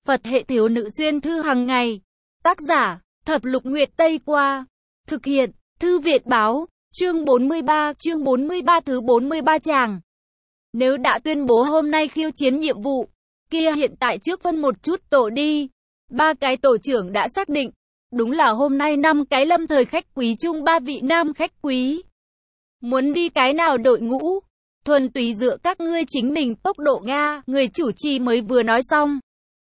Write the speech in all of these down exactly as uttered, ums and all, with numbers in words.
Phật hệ thiếu nữ xuyên thư hàng ngày. Tác giả, Thập Lục Nguyệt Tây Qua. Thực hiện, Thư viện báo, chương bốn mươi ba, chương bốn mươi ba thứ bốn mươi ba tràng. Nếu đã tuyên bố hôm nay khiêu chiến nhiệm vụ, kia hiện tại trước phân một chút tổ đi. Ba cái tổ trưởng đã xác định. Đúng là hôm nay năm cái lâm thời khách quý chung ba vị nam khách quý. Muốn đi cái nào đội ngũ? Thuần túy dựa các ngươi chính mình tốc độ Nga, người chủ trì mới vừa nói xong.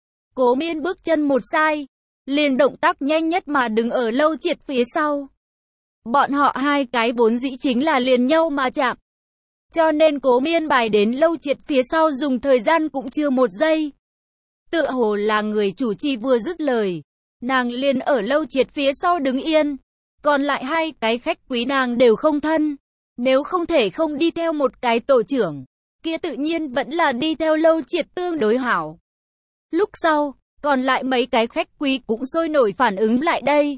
Cố Miên bước chân một sai, liền động tác nhanh nhất mà đứng ở Lâu Triệt phía sau. Bọn họ hai cái vốn dĩ chính là liền nhau mà chạm. Cho nên Cố Miên bài đến Lâu Triệt phía sau dùng thời gian cũng chưa một giây. Tựa hồ là người chủ trì vừa dứt lời, nàng liền ở Lâu Triệt phía sau đứng yên. Còn lại hai cái khách quý nàng đều không thân. Nếu không thể không đi theo một cái tổ trưởng, kia tự nhiên vẫn là đi theo Lâu Triệt tương đối hảo. Lúc sau, còn lại mấy cái khách quý cũng sôi nổi phản ứng lại đây.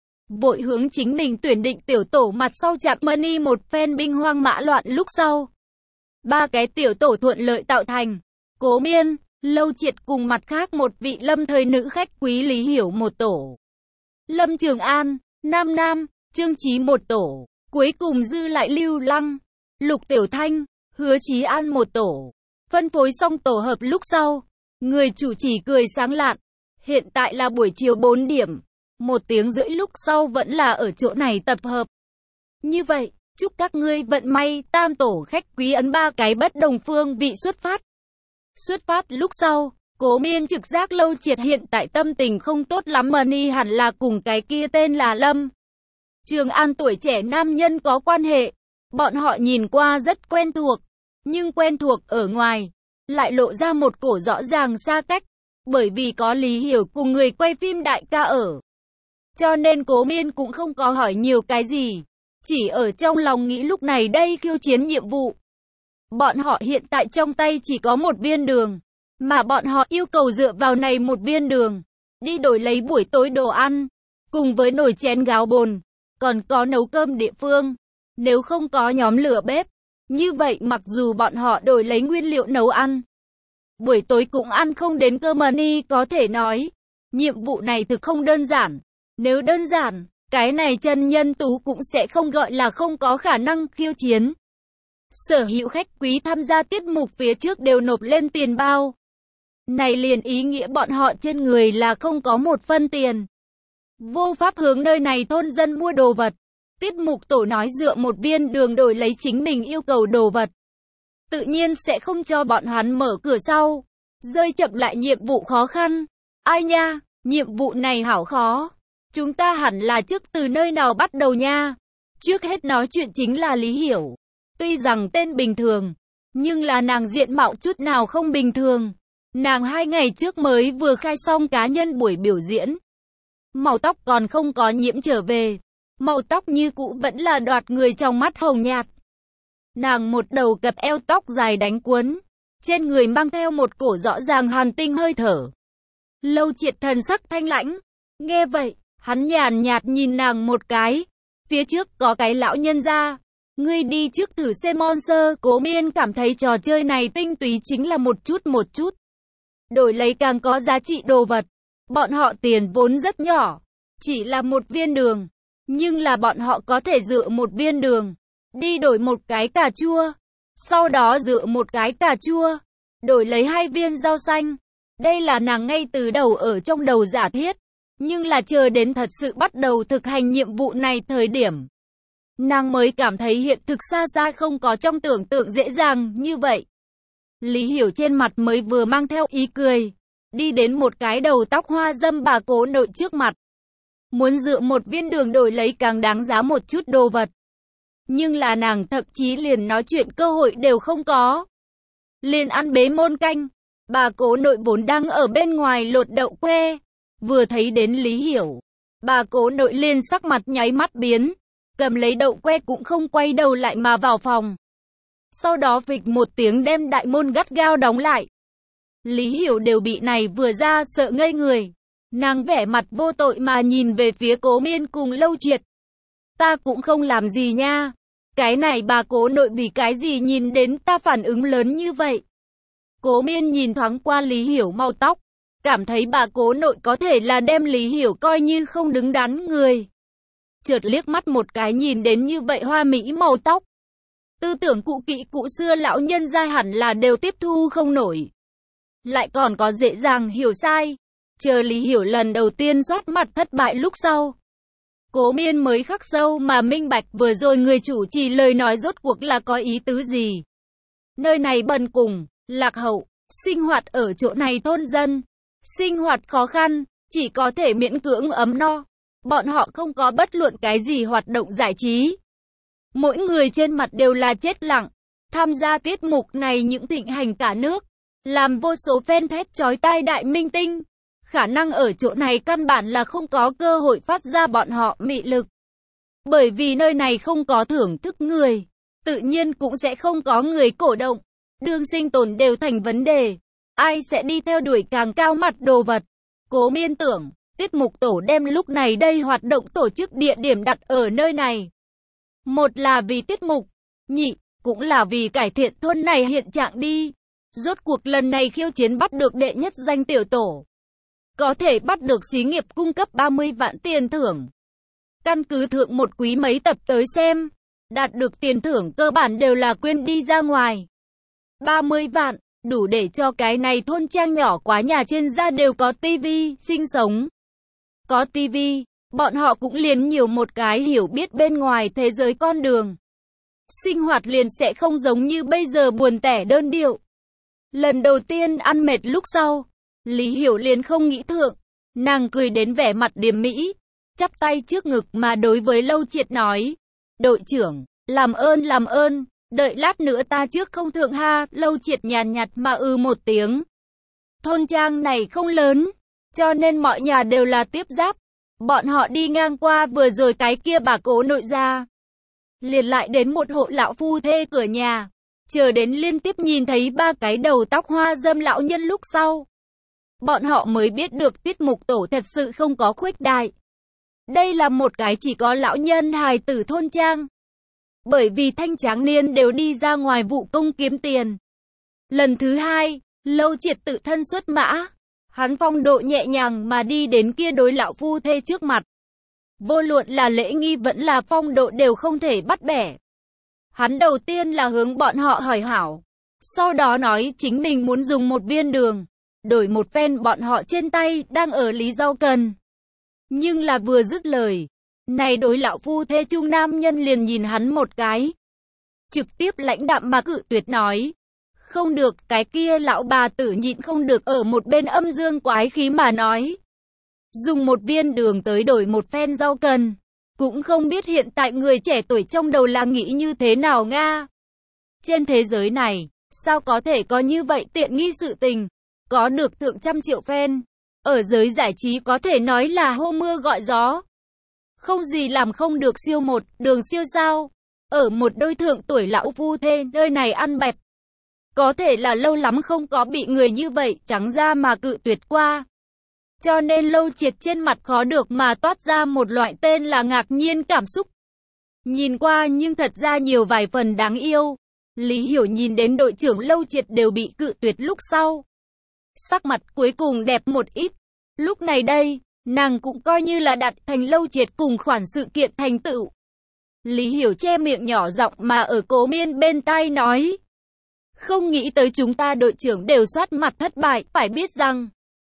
Vội hướng chính mình tuyển định tiểu tổ mặt sau chạm money một phen binh hoang mã loạn lúc sau. Ba cái tiểu tổ thuận lợi tạo thành. Cố Miên, Lâu Triệt cùng mặt khác một vị lâm thời nữ khách quý Lý Hiểu một tổ. Lâm Trường An, Nam Nam, Trương Chí một tổ. Cuối cùng dư lại Lưu Lăng, Lục Tiểu Thanh, Hứa Chí An một tổ. Phân phối xong tổ hợp lúc sau, người chủ trì cười sáng lạn. Hiện tại là buổi chiều bốn điểm, một tiếng rưỡi lúc sau vẫn là ở chỗ này tập hợp. Như vậy, chúc các ngươi vận may, tam tổ khách quý ấn ba cái bất đồng phương vị xuất phát. Xuất phát lúc sau, Cố Miên trực giác Lâu Triệt hiện tại tâm tình không tốt lắm, money hẳn là cùng cái kia tên là Lâm Trường An tuổi trẻ nam nhân có quan hệ. Bọn họ nhìn qua rất quen thuộc, nhưng quen thuộc ở ngoài lại lộ ra một cổ rõ ràng xa cách, bởi vì có Lý Hiểu cùng người quay phim đại ca ở. Cho nên Cố Miên cũng không có hỏi nhiều cái gì, chỉ ở trong lòng nghĩ lúc này đây khiêu chiến nhiệm vụ. Bọn họ hiện tại trong tay chỉ có một viên đường, mà bọn họ yêu cầu dựa vào này một viên đường đi đổi lấy buổi tối đồ ăn, cùng với nồi chén gáo bồn, còn có nấu cơm địa phương. Nếu không có nhóm lửa bếp, như vậy mặc dù bọn họ đổi lấy nguyên liệu nấu ăn, buổi tối cũng ăn không đến cơm. money có thể nói, nhiệm vụ này thực không đơn giản. Nếu đơn giản, cái này chân nhân tú cũng sẽ không gọi là không có khả năng khiêu chiến. Sở hữu khách quý tham gia tiết mục phía trước đều nộp lên tiền bao. Này liền ý nghĩa bọn họ trên người là không có một phân tiền. Vô pháp hướng nơi này thôn dân mua đồ vật. Tiết mục tổ nói dựa một viên đường đổi lấy chính mình yêu cầu đồ vật, tự nhiên sẽ không cho bọn hắn mở cửa sau. Rơi chậm lại nhiệm vụ khó khăn. Ai nha, nhiệm vụ này hảo khó. Chúng ta hẳn là trước từ nơi nào bắt đầu nha. Trước hết nói chuyện chính là Lý Hiểu. Tuy rằng tên bình thường, nhưng là nàng diện mạo chút nào không bình thường. Nàng hai ngày trước mới vừa khai xong cá nhân buổi biểu diễn. Màu tóc còn không có nhiễm trở về. Màu tóc như cũ vẫn là đoạt người trong mắt hồng nhạt. Nàng một đầu cặp eo tóc dài đánh cuốn, trên người mang theo một cổ rõ ràng hàn tinh hơi thở. Lâu Triệt thần sắc thanh lãnh, nghe vậy, hắn nhàn nhạt nhìn nàng một cái. Phía trước có cái lão nhân gia, ngươi đi trước thử xem monster. Cố Miên cảm thấy trò chơi này tinh túy chính là một chút một chút đổi lấy càng có giá trị đồ vật. Bọn họ tiền vốn rất nhỏ, chỉ là một viên đường, nhưng là bọn họ có thể dựa một viên đường đi đổi một cái cà chua, sau đó dựa một cái cà chua đổi lấy hai viên rau xanh. Đây là nàng ngay từ đầu ở trong đầu giả thiết, nhưng là chờ đến thật sự bắt đầu thực hành nhiệm vụ này thời điểm, nàng mới cảm thấy hiện thực xa xa không có trong tưởng tượng dễ dàng như vậy. Lý Hiểu trên mặt mới vừa mang theo ý cười, đi đến một cái đầu tóc hoa dâm bà Cố Nội trước mặt. Muốn dựa một viên đường đổi lấy càng đáng giá một chút đồ vật. Nhưng là nàng thậm chí liền nói chuyện cơ hội đều không có. Liền ăn bế môn canh. Bà Cố Nội vốn đang ở bên ngoài lột đậu que. Vừa thấy đến Lý Hiểu, bà Cố Nội liền sắc mặt nháy mắt biến. Cầm lấy đậu que cũng không quay đầu lại mà vào phòng. Sau đó phịch một tiếng đem đại môn gắt gao đóng lại. Lý Hiểu đều bị này vừa ra sợ ngây người. Nàng vẻ mặt vô tội mà nhìn về phía Cố Miên cùng Lâu Triệt. Ta cũng không làm gì nha. Cái này bà Cố Nội bị cái gì nhìn đến ta phản ứng lớn như vậy. Cố Miên nhìn thoáng qua Lý Hiểu mau tóc, cảm thấy bà cố nội có thể là đem Lý Hiểu coi như không đứng đắn người. Chợt liếc mắt một cái nhìn đến như vậy hoa mỹ màu tóc. Tư tưởng cụ kỹ cụ xưa lão nhân gia hẳn là đều tiếp thu không nổi. Lại còn có dễ dàng hiểu sai. Chờ Lý Hiểu lần đầu tiên soát mặt thất bại lúc sau. Cố Miên mới khắc sâu mà minh bạch vừa rồi người chủ trì lời nói rốt cuộc là có ý tứ gì. Nơi này bần cùng, lạc hậu, sinh hoạt ở chỗ này thôn dân. Sinh hoạt khó khăn, chỉ có thể miễn cưỡng ấm no. Bọn họ không có bất luận cái gì hoạt động giải trí. Mỗi người trên mặt đều là chết lặng. Tham gia tiết mục này những thịnh hành cả nước. Làm vô số fan thét chói tai đại minh tinh. Khả năng ở chỗ này căn bản là không có cơ hội phát ra bọn họ mị lực. Bởi vì nơi này không có thưởng thức người. Tự nhiên cũng sẽ không có người cổ động. Đương sinh tồn đều thành vấn đề. Ai sẽ đi theo đuổi càng cao mặt đồ vật. Cố Miên tưởng, tiết mục tổ đem lúc này đây hoạt động tổ chức địa điểm đặt ở nơi này. Một là vì tiết mục, nhị, cũng là vì cải thiện thôn này hiện trạng đi. Rốt cuộc lần này khiêu chiến bắt được đệ nhất danh tiểu tổ. Có thể bắt được xí nghiệp cung cấp ba mươi vạn tiền thưởng. Căn cứ thượng một quý mấy tập tới xem, đạt được tiền thưởng cơ bản đều là quyên đi ra ngoài. ba mươi vạn, đủ để cho cái này thôn trang nhỏ quá nhà trên ra đều có tivi, sinh sống. Có tivi, bọn họ cũng liền nhiều một cái hiểu biết bên ngoài thế giới con đường. Sinh hoạt liền sẽ không giống như bây giờ buồn tẻ đơn điệu. Lần đầu tiên ăn mệt lúc sau, Lý Hiểu liền không nghĩ thượng. Nàng cười đến vẻ mặt điềm mỹ, chắp tay trước ngực mà đối với Lâu Triệt nói. Đội trưởng, làm ơn làm ơn, đợi lát nữa ta trước không thượng ha. Lâu Triệt nhàn nhạt mà ư một tiếng. Thôn trang này không lớn, cho nên mọi nhà đều là tiếp giáp. Bọn họ đi ngang qua vừa rồi cái kia bà cố nội ra. Liền lại đến một hộ lão phu thê cửa nhà. Chờ đến liên tiếp nhìn thấy ba cái đầu tóc hoa râm lão nhân lúc sau. Bọn họ mới biết được tiết mục tổ thật sự không có khuếch đại. Đây là một cái chỉ có lão nhân hài tử thôn trang. Bởi vì thanh tráng niên đều đi ra ngoài vụ công kiếm tiền. Lần thứ hai, Lâu Triệt tự thân xuất mã. Hắn phong độ nhẹ nhàng mà đi đến kia đối lão phu thê trước mặt. Vô luận là lễ nghi vẫn là phong độ đều không thể bắt bẻ. Hắn đầu tiên là hướng bọn họ hỏi hảo. Sau đó nói chính mình muốn dùng một viên đường. Đổi một phen bọn họ trên tay đang ở lý rau cần. Nhưng là vừa dứt lời. Này đối lão phu thê trung nam nhân liền nhìn hắn một cái. Trực tiếp lãnh đạm mà cự tuyệt nói. Không được, cái kia lão bà tử nhịn không được ở một bên âm dương quái khí mà nói. Dùng một viên đường tới đổi một phen rau cần. Cũng không biết hiện tại người trẻ tuổi trong đầu là nghĩ như thế nào Nga. Trên thế giới này, sao có thể có như vậy tiện nghi sự tình. Có được thượng trăm triệu fan. Ở giới giải trí có thể nói là hô mưa gọi gió. Không gì làm không được siêu một, đường siêu sao. Ở một đôi thượng tuổi lão phu thê nơi này ăn bẹp. Có thể là lâu lắm không có bị người như vậy trắng ra mà cự tuyệt qua. Cho nên Lâu Triệt trên mặt khó được mà toát ra một loại tên là ngạc nhiên cảm xúc. Nhìn qua nhưng thật ra nhiều vài phần đáng yêu. Lý Hiểu nhìn đến đội trưởng Lâu Triệt đều bị cự tuyệt lúc sau. Sắc mặt cuối cùng đẹp một ít. Lúc này đây, nàng cũng coi như là đặt thành Lâu Triệt cùng khoản sự kiện thành tựu. Lý Hiểu che miệng nhỏ giọng mà ở Cố Miên bên tai nói. Không nghĩ tới chúng ta đội trưởng đều soát mặt thất bại, phải biết rằng.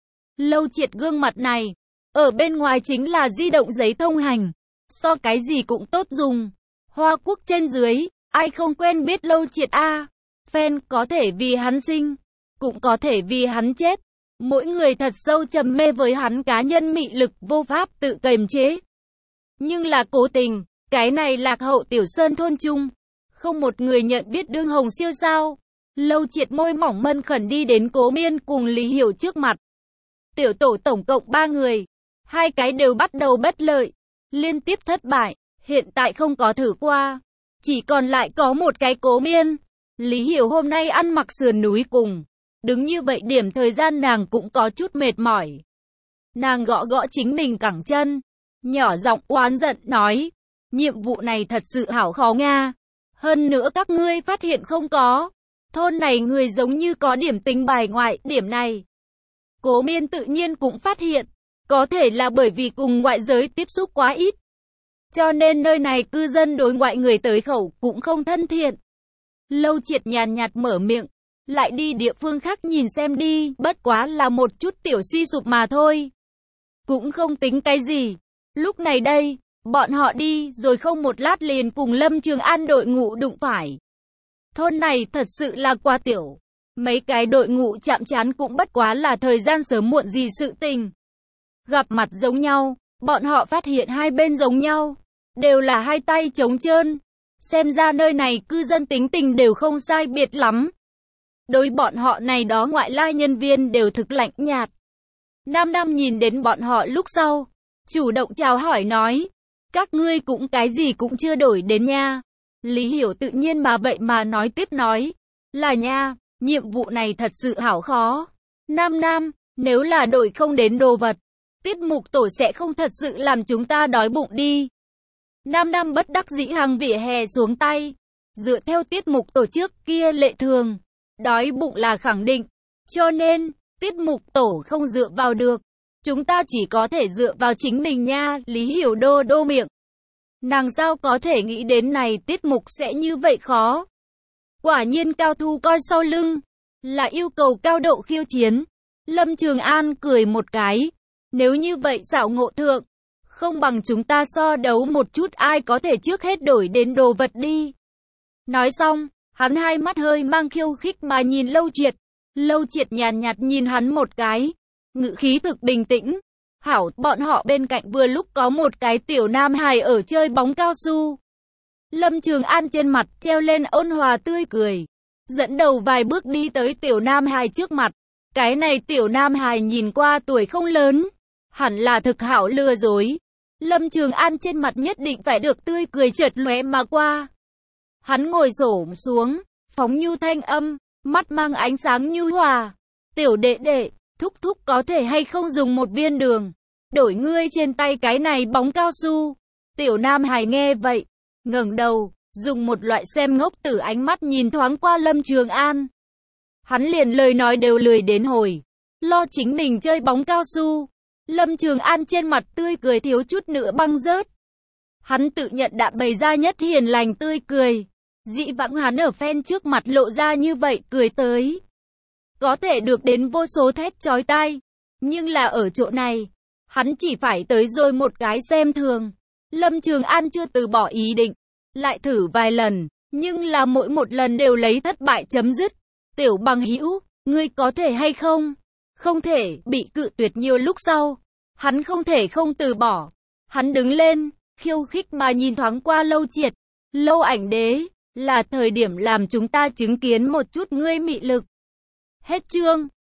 Lâu Triệt gương mặt này, ở bên ngoài chính là di động giấy thông hành. So cái gì cũng tốt dùng. Hoa quốc trên dưới, ai không quen biết Lâu Triệt a. Fan có thể vì hắn sinh, cũng có thể vì hắn chết. Mỗi người thật sâu trầm mê với hắn cá nhân mị lực vô pháp tự kiềm chế. Nhưng là cố tình, cái này lạc hậu tiểu sơn thôn trung. Không một người nhận biết đương hồng siêu sao. Lâu Triệt môi mỏng mân khẩn đi đến Cố Miên cùng Lý Hiểu trước mặt. Tiểu tổ tổng cộng ba người. Hai cái đều bắt đầu bất lợi. Liên tiếp thất bại. Hiện tại không có thử qua. Chỉ còn lại có một cái Cố Miên. Lý Hiểu hôm nay ăn mặc sườn núi cùng. Đứng như vậy điểm thời gian nàng cũng có chút mệt mỏi. Nàng gõ gõ chính mình cẳng chân. Nhỏ giọng oán giận nói. Nhiệm vụ này thật sự hảo khó nga. Hơn nữa các ngươi phát hiện không có. Thôn này người giống như có điểm tính bài ngoại, điểm này. Cố Miên tự nhiên cũng phát hiện, có thể là bởi vì cùng ngoại giới tiếp xúc quá ít. Cho nên nơi này cư dân đối ngoại người tới khẩu cũng không thân thiện. Lâu Triệt nhàn nhạt mở miệng, lại đi địa phương khác nhìn xem đi, bất quá là một chút tiểu suy sụp mà thôi. Cũng không tính cái gì. Lúc này đây, bọn họ đi rồi không một lát liền cùng Lâm Trường An đội ngũ đụng phải. Thôn này thật sự là quá tiểu. Mấy cái đội ngũ chạm trán cũng bất quá là thời gian sớm muộn gì sự tình. Gặp mặt giống nhau, bọn họ phát hiện hai bên giống nhau, đều là hai tay trống trơn. Xem ra nơi này cư dân tính tình đều không sai biệt lắm. Đối bọn họ này đó ngoại lai nhân viên đều thực lạnh nhạt. Nam Nam nhìn đến bọn họ lúc sau, chủ động chào hỏi nói, các ngươi cũng cái gì cũng chưa đổi đến nha. Lý Hiểu tự nhiên mà vậy mà nói tiếp nói, là nha, nhiệm vụ này thật sự hảo khó. Nam Nam, nếu là đổi không đến đồ vật, tiết mục tổ sẽ không thật sự làm chúng ta đói bụng đi. Nam Nam bất đắc dĩ hàng vỉa hè xuống tay, dựa theo tiết mục tổ trước kia lệ thường, đói bụng là khẳng định, cho nên, tiết mục tổ không dựa vào được. Chúng ta chỉ có thể dựa vào chính mình nha, Lý Hiểu đô đô miệng. Nàng sao có thể nghĩ đến này tiết mục sẽ như vậy khó. Quả nhiên cao thu coi sau lưng, là yêu cầu cao độ khiêu chiến. Lâm Trường An cười một cái, nếu như vậy xảo ngộ thượng, không bằng chúng ta so đấu một chút ai có thể trước hết đổi đến đồ vật đi. Nói xong, hắn hai mắt hơi mang khiêu khích mà nhìn Lâu Triệt. Lâu Triệt nhàn nhạt nhìn hắn một cái, ngữ khí thực bình tĩnh. Hảo, bọn họ bên cạnh vừa lúc có một cái tiểu nam hài ở chơi bóng cao su. Lâm Trường An trên mặt treo lên ôn hòa tươi cười, dẫn đầu vài bước đi tới tiểu nam hài trước mặt. Cái này tiểu nam hài nhìn qua tuổi không lớn, hẳn là thực hảo lừa dối. Lâm Trường An trên mặt nhất định phải được tươi cười chợt lóe mà qua. Hắn ngồi xổm xuống, phóng nhu thanh âm, mắt mang ánh sáng nhu hòa. Tiểu đệ đệ, thúc thúc có thể hay không dùng một viên đường, đổi ngươi trên tay cái này bóng cao su. Tiểu nam hài nghe vậy, ngẩng đầu, dùng một loại xem ngốc tử ánh mắt nhìn thoáng qua Lâm Trường An. Hắn liền lời nói đều lười đến hồi, lo chính mình chơi bóng cao su. Lâm Trường An trên mặt tươi cười thiếu chút nữa băng rớt. Hắn tự nhận đã bày ra nhất hiền lành tươi cười. Dĩ vãng hắn ở fan trước mặt lộ ra như vậy cười tới, có thể được đến vô số thét chói tai. Nhưng là ở chỗ này, hắn chỉ phải tới rồi một cái xem thường. Lâm Trường An chưa từ bỏ ý định, lại thử vài lần, nhưng là mỗi một lần đều lấy thất bại chấm dứt. Tiểu bằng hữu, ngươi có thể hay không? Không thể, bị cự tuyệt nhiều lúc sau. Hắn không thể không từ bỏ. Hắn đứng lên, khiêu khích mà nhìn thoáng qua Lâu Triệt. Lâu ảnh đế, là thời điểm làm chúng ta chứng kiến một chút ngươi mị lực. Hết chương.